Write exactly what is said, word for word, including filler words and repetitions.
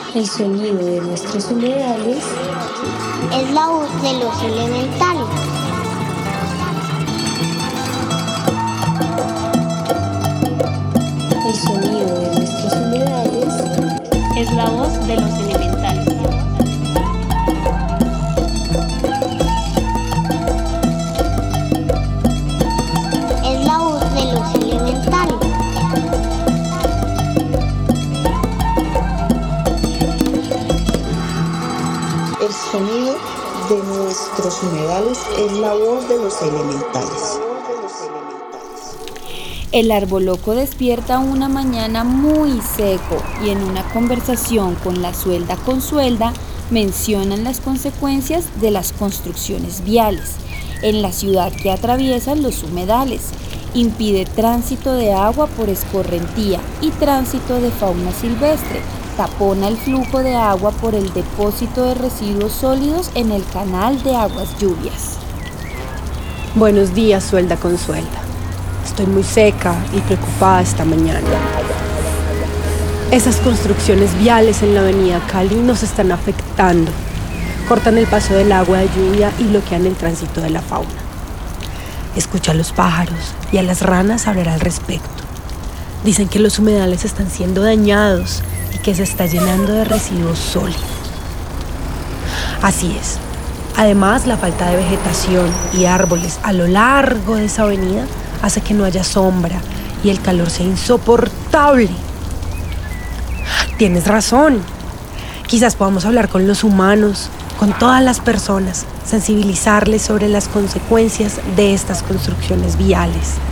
El sonido de nuestros humedales es la voz de los elementales. El sonido de nuestros humedales es la voz de los elementales. Es la voz de los elementales. El sonido de nuestros humedales es la voz de los elementales. El arboloco despierta una mañana muy seco y en una conversación con la suelda Consuelda mencionan las consecuencias de las construcciones viales en la ciudad que atraviesan los humedales. Impide tránsito de agua por escorrentía y tránsito de fauna silvestre. Tapona el flujo de agua por el depósito de residuos sólidos en el canal de aguas lluvias. Buenos días, suelda Consuelda. Estoy muy seca y preocupada esta mañana. Esas construcciones viales en la avenida Cali nos están afectando. Cortan el paso del agua de lluvia y bloquean el tránsito de la fauna. Escucho a los pájaros y a las ranas hablar al respecto. Dicen que los humedales están siendo dañados y que se está llenando de residuos sólidos. Así es. Además, la falta de vegetación y árboles a lo largo de esa avenida hace que no haya sombra y el calor sea insoportable. Tienes razón. Quizás podamos hablar con los humanos, con todas las personas, sensibilizarles sobre las consecuencias de estas construcciones viales.